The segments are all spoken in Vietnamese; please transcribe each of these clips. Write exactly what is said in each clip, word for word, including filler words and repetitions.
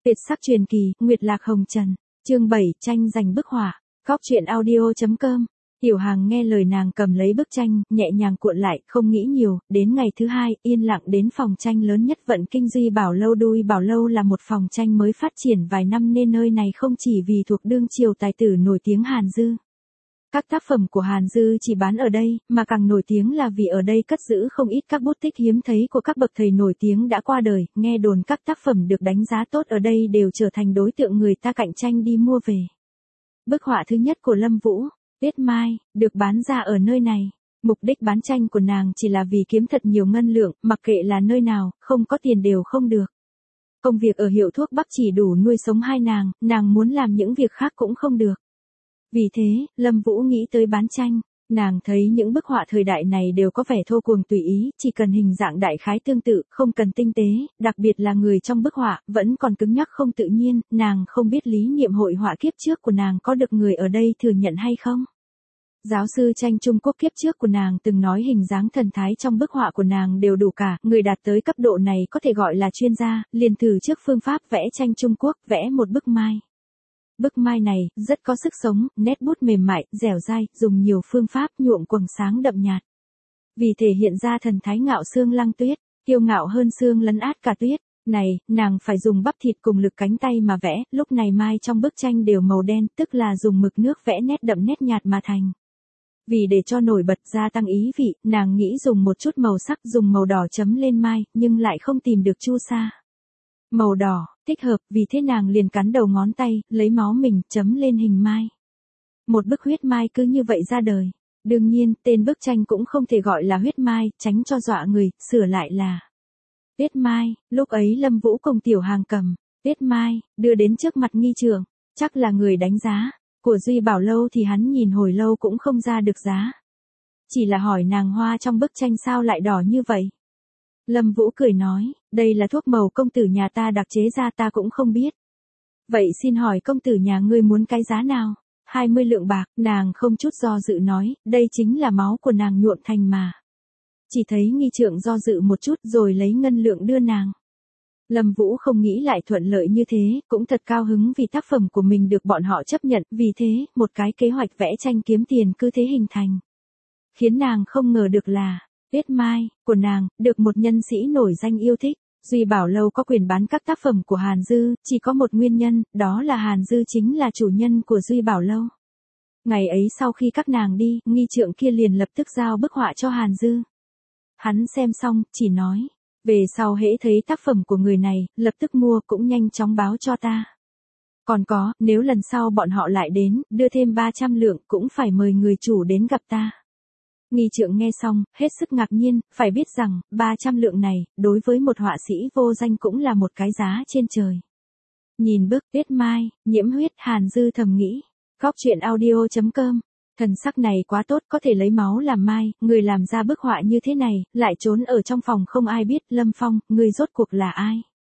Tuyệt sắc truyền kỳ, Nguyệt lạc hồng trần. Chương bảy, tranh giành bức họa. Góc truyện audio chấm com. Tiểu Hàng nghe lời nàng cầm lấy bức tranh, nhẹ nhàng cuộn lại, không nghĩ nhiều, đến ngày thứ hai, yên lặng đến phòng tranh lớn nhất vận kinh Duy Bảo Lâu. Duy Bảo Lâu là một phòng tranh mới phát triển vài năm nên nơi này không chỉ vì thuộc đương triều tài tử nổi tiếng Hàn Dư. Các tác phẩm của Hàn Dư chỉ bán ở đây, mà càng nổi tiếng là vì ở đây cất giữ không ít các bút tích hiếm thấy của các bậc thầy nổi tiếng đã qua đời, nghe đồn các tác phẩm được đánh giá tốt ở đây đều trở thành đối tượng người ta cạnh tranh đi mua về. Bức họa thứ nhất của Lâm Vũ, Tuyết Mai, được bán ra ở nơi này. Mục đích bán tranh của nàng chỉ là vì kiếm thật nhiều ngân lượng, mặc kệ là nơi nào, không có tiền đều không được. Công việc ở hiệu thuốc Bắc chỉ đủ nuôi sống hai nàng, nàng muốn làm những việc khác cũng không được. Vì thế, Lâm Vũ nghĩ tới bán tranh. Nàng thấy những bức họa thời đại này đều có vẻ thô cuồng tùy ý, chỉ cần hình dạng đại khái tương tự, không cần tinh tế, đặc biệt là người trong bức họa, vẫn còn cứng nhắc không tự nhiên, nàng không biết lý niệm hội họa kiếp trước của nàng có được người ở đây thừa nhận hay không. Giáo sư tranh Trung Quốc kiếp trước của nàng từng nói hình dáng thần thái trong bức họa của nàng đều đủ cả, người đạt tới cấp độ này có thể gọi là chuyên gia, liền thử trước phương pháp vẽ tranh Trung Quốc, vẽ một bức mai. Bức mai này, rất có sức sống, nét bút mềm mại, dẻo dai, dùng nhiều phương pháp nhuộm quầng sáng đậm nhạt. Vì thể hiện ra thần thái ngạo xương Lăng Tuyết, kiêu ngạo hơn xương lấn át cả tuyết, này, nàng phải dùng bắp thịt cùng lực cánh tay mà vẽ, lúc này mai trong bức tranh đều màu đen, tức là dùng mực nước vẽ nét đậm nét nhạt mà thành. Vì để cho nổi bật gia tăng ý vị, nàng nghĩ dùng một chút màu sắc dùng màu đỏ chấm lên mai, nhưng lại không tìm được chu sa. Màu đỏ, thích hợp, vì thế nàng liền cắn đầu ngón tay, lấy máu mình, chấm lên hình mai. Một bức huyết mai cứ như vậy ra đời. Đương nhiên, tên bức tranh cũng không thể gọi là huyết mai, tránh cho dọa người, sửa lại là Tuyết Mai. Lúc ấy Lâm Vũ cùng Tiểu Hàng cầm Tuyết Mai, đưa đến trước mặt nghi trượng, chắc là người đánh giá. Của Duy Bảo Lâu thì hắn nhìn hồi lâu cũng không ra được giá. Chỉ là hỏi nàng hoa trong bức tranh sao lại đỏ như vậy. Lâm Vũ cười nói, đây là thuốc màu công tử nhà ta đặc chế ra ta cũng không biết. Vậy xin hỏi công tử nhà ngươi muốn cái giá nào? hai mươi lượng bạc, nàng không chút do dự nói, đây chính là máu của nàng nhuộm thành mà. Chỉ thấy nghi trượng do dự một chút rồi lấy ngân lượng đưa nàng. Lâm Vũ không nghĩ lại thuận lợi như thế, cũng thật cao hứng vì tác phẩm của mình được bọn họ chấp nhận, vì thế, một cái kế hoạch vẽ tranh kiếm tiền cứ thế hình thành. Khiến nàng không ngờ được là, Tuyết Mai, của nàng, được một nhân sĩ nổi danh yêu thích. Duy Bảo Lâu có quyền bán các tác phẩm của Hàn Dư, chỉ có một nguyên nhân, đó là Hàn Dư chính là chủ nhân của Duy Bảo Lâu. Ngày ấy sau khi các nàng đi, nghi trượng kia liền lập tức giao bức họa cho Hàn Dư. Hắn xem xong, chỉ nói, về sau hễ thấy tác phẩm của người này, lập tức mua cũng nhanh chóng báo cho ta. Còn có, nếu lần sau bọn họ lại đến, đưa thêm ba trăm lượng cũng phải mời người chủ đến gặp ta. Nghi trượng nghe xong, hết sức ngạc nhiên, phải biết rằng, ba trăm lượng này, đối với một họa sĩ vô danh cũng là một cái giá trên trời. Nhìn bức Tuyết Mai, nhiễm huyết, Hàn Dư thầm nghĩ. Góc truyện audio chấm com. Thần sắc này quá tốt, có thể lấy máu làm mai, người làm ra bức họa như thế này, lại trốn ở trong phòng không ai biết, Lâm Phong, người rốt cuộc là ai?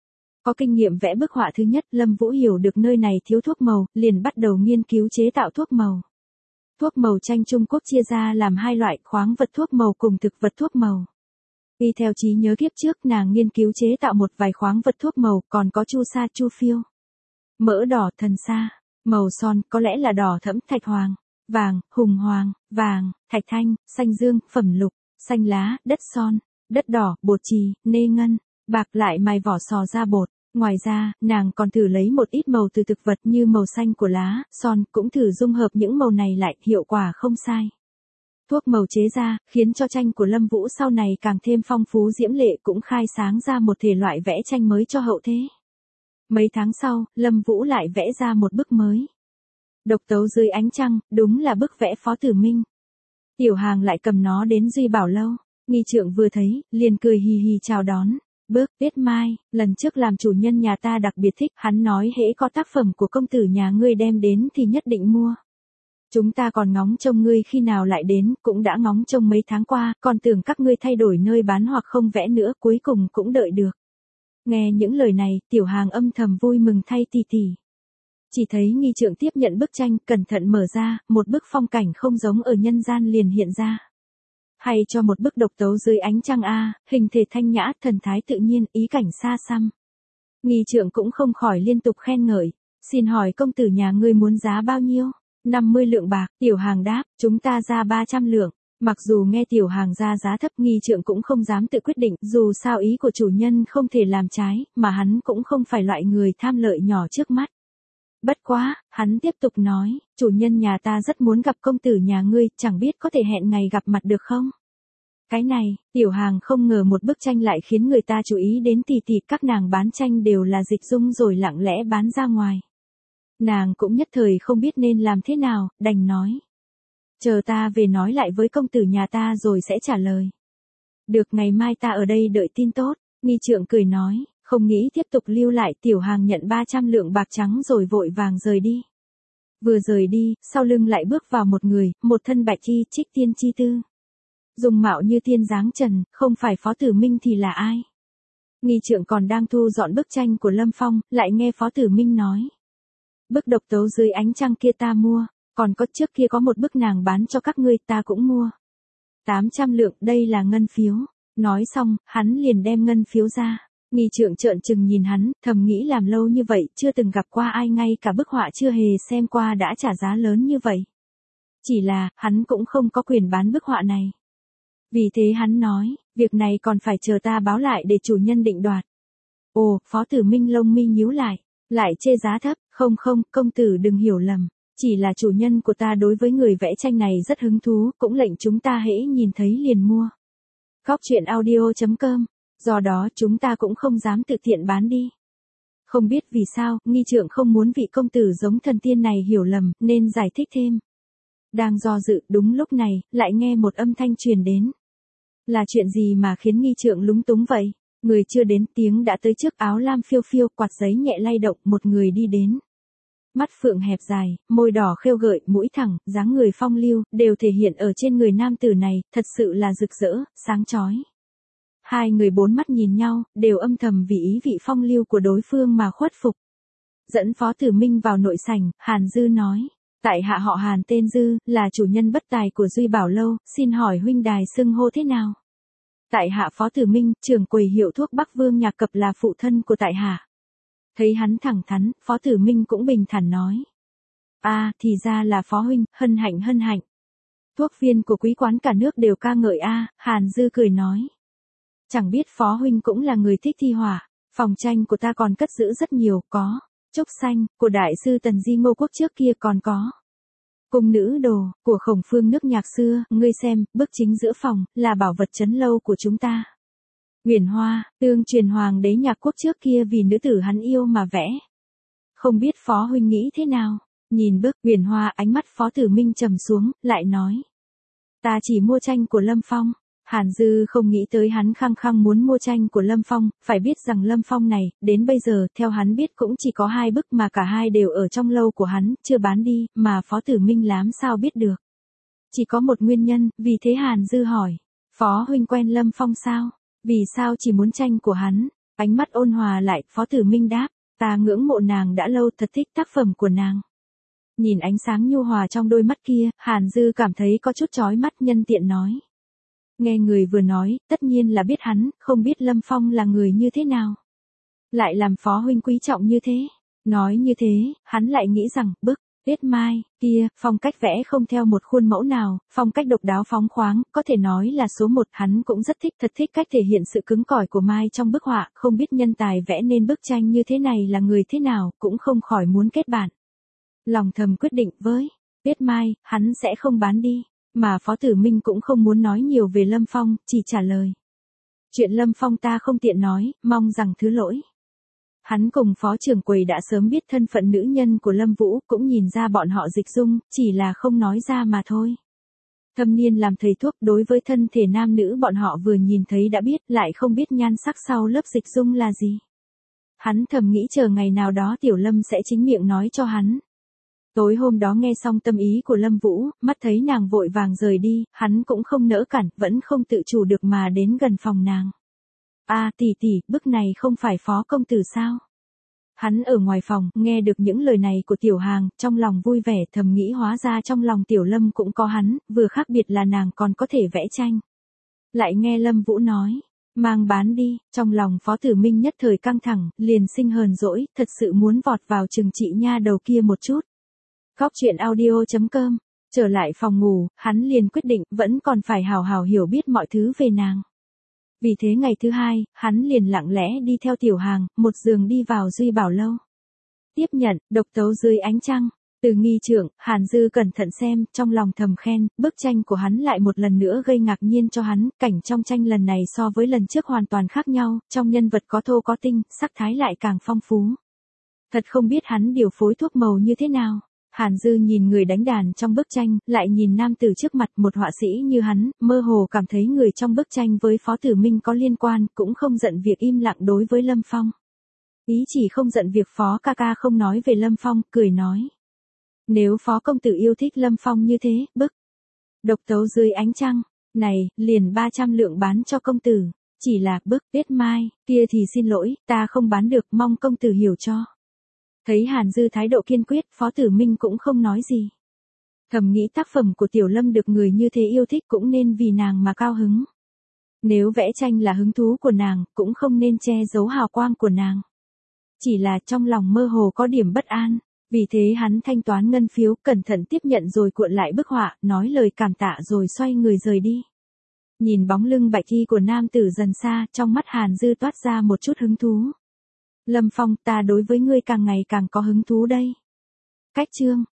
Có kinh nghiệm vẽ bức họa thứ nhất, Lâm Vũ hiểu được nơi này thiếu thuốc màu, liền bắt đầu nghiên cứu chế tạo thuốc màu. Thuốc màu tranh Trung Quốc chia ra làm hai loại, khoáng vật thuốc màu cùng thực vật thuốc màu. Y theo trí nhớ kiếp trước nàng nghiên cứu chế tạo một vài khoáng vật thuốc màu, còn có chu sa, chu phiêu, mỡ đỏ, thần sa, màu son, có lẽ là đỏ thẫm, thạch hoàng, vàng, hùng hoàng, vàng, thạch thanh, xanh dương, phẩm lục, xanh lá, đất son, đất đỏ, bột chì, nê ngân, bạc lại mài vỏ sò ra bột. Ngoài ra, nàng còn thử lấy một ít màu từ thực vật như màu xanh của lá, son, cũng thử dung hợp những màu này lại, hiệu quả không sai. Thuốc màu chế ra, khiến cho tranh của Lâm Vũ sau này càng thêm phong phú diễm lệ, cũng khai sáng ra một thể loại vẽ tranh mới cho hậu thế. Mấy tháng sau, Lâm Vũ lại vẽ ra một bức mới. Độc tấu dưới ánh trăng, đúng là bức vẽ Phó Tử Minh. Tiểu Hàng lại cầm nó đến Duy Bảo Lâu, nghi trượng vừa thấy, liền cười hì hì chào đón. Bức Tuyết Mai, lần trước làm chủ nhân nhà ta đặc biệt thích, hắn nói hễ có tác phẩm của công tử nhà ngươi đem đến thì nhất định mua. Chúng ta còn ngóng trông ngươi khi nào lại đến, cũng đã ngóng trông mấy tháng qua, còn tưởng các ngươi thay đổi nơi bán hoặc không vẽ nữa, cuối cùng cũng đợi được. Nghe những lời này, Tiểu Hàng âm thầm vui mừng thay tỷ tỷ. Chỉ thấy nghi trượng tiếp nhận bức tranh, cẩn thận mở ra, một bức phong cảnh không giống ở nhân gian liền hiện ra. Hay cho một bức độc tấu dưới ánh trăng a, hình thể thanh nhã, thần thái tự nhiên, ý cảnh xa xăm. Nghi trượng cũng không khỏi liên tục khen ngợi. Xin hỏi công tử nhà ngươi muốn giá bao nhiêu? năm mươi lượng bạc, Tiểu Hàng đáp, chúng ta ra ba trăm lượng. Mặc dù nghe Tiểu Hàng ra giá thấp, Nghi trượng cũng không dám tự quyết định, dù sao ý của chủ nhân không thể làm trái, mà hắn cũng không phải loại người tham lợi nhỏ trước mắt. Bất quá, hắn tiếp tục nói, chủ nhân nhà ta rất muốn gặp công tử nhà ngươi, chẳng biết có thể hẹn ngày gặp mặt được không? Cái này, Tiểu Hàng không ngờ một bức tranh lại khiến người ta chú ý đến tỉ tỉ, các nàng bán tranh đều là Dịch Dung rồi lặng lẽ bán ra ngoài. Nàng cũng nhất thời không biết nên làm thế nào, đành nói. Chờ ta về nói lại với công tử nhà ta rồi sẽ trả lời. Được, ngày mai ta ở đây đợi tin tốt. Nghi trượng cười nói, không nghĩ tiếp tục lưu lại. Tiểu Hàng nhận ba trăm lượng bạc trắng rồi vội vàng rời đi. Vừa rời đi, sau lưng lại bước vào một người, một thân bạch chi, Trích Tiên chi tư. Dùng mạo như tiên dáng trần, không phải Phó Tử Minh thì là ai? Nghi trượng còn đang thu dọn bức tranh của Lâm Phong, lại nghe Phó Tử Minh nói. Bức độc tấu dưới ánh trăng kia ta mua, còn có trước kia có một bức nàng bán cho các ngươi ta cũng mua. tám trăm lượng, đây là ngân phiếu. Nói xong, hắn liền đem ngân phiếu ra. Nghi trượng trợn trừng nhìn hắn, thầm nghĩ làm lâu như vậy, chưa từng gặp qua ai ngay cả bức họa chưa hề xem qua đã trả giá lớn như vậy. Chỉ là, hắn cũng không có quyền bán bức họa này. Vì thế hắn nói, việc này còn phải chờ ta báo lại để chủ nhân định đoạt. Ồ, Phó Tử Minh lông mi nhíu lại, lại chê giá thấp, không không, công tử đừng hiểu lầm. Chỉ là chủ nhân của ta đối với người vẽ tranh này rất hứng thú, cũng lệnh chúng ta hễ nhìn thấy liền mua. Cóc truyện audio chấm com, do đó chúng ta cũng không dám tự tiện bán đi. Không biết vì sao, Nghi trượng không muốn vị công tử giống thần tiên này hiểu lầm, nên giải thích thêm. Đang do dự, đúng lúc này, lại nghe một âm thanh truyền đến. Là chuyện gì mà khiến Nghi trượng lúng túng vậy? Người chưa đến, tiếng đã tới trước, áo lam phiêu phiêu, quạt giấy nhẹ lay động, một người đi đến. Mắt phượng hẹp dài, môi đỏ khêu gợi, mũi thẳng, dáng người phong lưu, đều thể hiện ở trên người nam tử này, thật sự là rực rỡ, sáng chói. Hai người bốn mắt nhìn nhau, đều âm thầm vì ý vị phong lưu của đối phương mà khuất phục. Dẫn Phó Tử Minh vào nội sảnh, Hàn Dư nói. Tại hạ họ Hàn tên Dư, là chủ nhân bất tài của Duy Bảo Lâu, xin hỏi huynh đài xưng hô thế nào? Tại hạ Phó Tử Minh, trưởng quầy hiệu thuốc Bắc Vương Nhạc Cập là phụ thân của tại hạ. Thấy hắn thẳng thắn, Phó Tử Minh cũng bình thản nói. A, à, thì ra là Phó huynh, hân hạnh hân hạnh. Thuốc viên của quý quán cả nước đều ca ngợi a, à, Hàn Dư cười nói. Chẳng biết Phó huynh cũng là người thích thi họa, phòng tranh của ta còn cất giữ rất nhiều, có Trúc Xanh, của đại sư Tần Di Ngô Quốc trước kia còn có. Cung nữ đồ, của Khổng Phương nước nhạc xưa, ngươi xem, bức chính giữa phòng, là bảo vật trấn lâu của chúng ta. Uyển Hoa, tương truyền hoàng đế nhạc quốc trước kia vì nữ tử hắn yêu mà vẽ. Không biết Phó huynh nghĩ thế nào? Nhìn bức Uyển Hoa, ánh mắt Phó Tử Minh trầm xuống, lại nói. Ta chỉ mua tranh của Lâm Phong. Hàn Dư không nghĩ tới hắn khăng khăng muốn mua tranh của Lâm Phong, phải biết rằng Lâm Phong này, đến bây giờ, theo hắn biết cũng chỉ có hai bức mà cả hai đều ở trong lâu của hắn, chưa bán đi, mà Phó Tử Minh làm sao biết được. Chỉ có một nguyên nhân, vì thế Hàn Dư hỏi, Phó huynh quen Lâm Phong sao? Vì sao chỉ muốn tranh của hắn? Ánh mắt ôn hòa lại, Phó Tử Minh đáp, ta ngưỡng mộ nàng đã lâu, thật thích tác phẩm của nàng. Nhìn ánh sáng nhu hòa trong đôi mắt kia, Hàn Dư cảm thấy có chút chói mắt, nhân tiện nói. Nghe người vừa nói, tất nhiên là biết hắn, không biết Lâm Phong là người như thế nào. Lại làm Phó huynh quý trọng như thế. Nói như thế, hắn lại nghĩ rằng, bức, Tiết Mai, kia, phong cách vẽ không theo một khuôn mẫu nào, phong cách độc đáo phóng khoáng, có thể nói là số một, hắn cũng rất thích, thật thích cách thể hiện sự cứng cỏi của Mai trong bức họa, không biết nhân tài vẽ nên bức tranh như thế này là người thế nào, cũng không khỏi muốn kết bạn. Lòng thầm quyết định với Tiết Mai, hắn sẽ không bán đi. Mà Phó Tử Minh cũng không muốn nói nhiều về Lâm Phong, chỉ trả lời. Chuyện Lâm Phong ta không tiện nói, mong rằng thứ lỗi. Hắn cùng Phó trưởng quầy đã sớm biết thân phận nữ nhân của Lâm Vũ, cũng nhìn ra bọn họ Dịch Dung, chỉ là không nói ra mà thôi. Thâm niên làm thầy thuốc, đối với thân thể nam nữ bọn họ vừa nhìn thấy đã biết, lại không biết nhan sắc sau lớp Dịch Dung là gì. Hắn thầm nghĩ chờ ngày nào đó Tiểu Lâm sẽ chính miệng nói cho hắn. Tối hôm đó nghe xong tâm ý của Lâm Vũ, mắt thấy nàng vội vàng rời đi, hắn cũng không nỡ cản, vẫn không tự chủ được mà đến gần phòng nàng. A, à, tỷ tỷ, bức này không phải Phó công tử sao? Hắn ở ngoài phòng, nghe được những lời này của Tiểu Hàng, trong lòng vui vẻ, thầm nghĩ hóa ra trong lòng Tiểu Lâm cũng có hắn, vừa khác biệt là nàng còn có thể vẽ tranh. Lại nghe Lâm Vũ nói, Mang bán đi, trong lòng Phó Tử Minh nhất thời căng thẳng, liền sinh hờn dỗi, thật sự muốn vọt vào trừng trị nha đầu kia một chút. Góc chuyện audio chấm com, trở lại phòng ngủ, hắn liền quyết định vẫn còn phải hào hào hiểu biết mọi thứ về nàng. Vì thế ngày thứ hai, hắn liền lặng lẽ đi theo Tiểu Hàng, một giường đi vào Duy Bảo Lâu. Tiếp nhận, độc tấu dưới ánh trăng. Từ nghi trưởng, Hàn Dư cẩn thận xem, trong lòng thầm khen, bức tranh của hắn lại một lần nữa gây ngạc nhiên cho hắn, cảnh trong tranh lần này so với lần trước hoàn toàn khác nhau, trong nhân vật có thô có tinh, sắc thái lại càng phong phú. Thật không biết hắn điều phối thuốc màu như thế nào. Hàn Dư nhìn người đánh đàn trong bức tranh, lại nhìn nam tử trước mặt một họa sĩ như hắn, mơ hồ cảm thấy người trong bức tranh với Phó Tử Minh có liên quan, cũng không giận việc im lặng đối với Lâm Phong. Ý chỉ không giận việc Phó ca ca không nói về Lâm Phong, cười nói. Nếu Phó công tử yêu thích Lâm Phong như thế, bức độc tấu dưới ánh trăng, này, liền ba trăm lượng bán cho công tử, chỉ là bức Tuyết Mai, kia thì xin lỗi, ta không bán được, mong công tử hiểu cho. Thấy Hàn Dư thái độ kiên quyết, Phó Tử Minh cũng không nói gì. Thầm nghĩ tác phẩm của Tiểu Lâm được người như thế yêu thích cũng nên vì nàng mà cao hứng. Nếu vẽ tranh là hứng thú của nàng, cũng không nên che giấu hào quang của nàng. Chỉ là trong lòng mơ hồ có điểm bất an. Vì thế hắn thanh toán ngân phiếu, cẩn thận tiếp nhận rồi cuộn lại bức họa, nói lời cảm tạ rồi xoay người rời đi. Nhìn bóng lưng bạch y của nam tử dần xa, trong mắt Hàn Dư toát ra một chút hứng thú. Lâm Phong, ta đối với ngươi càng ngày càng có hứng thú đây. Cách chương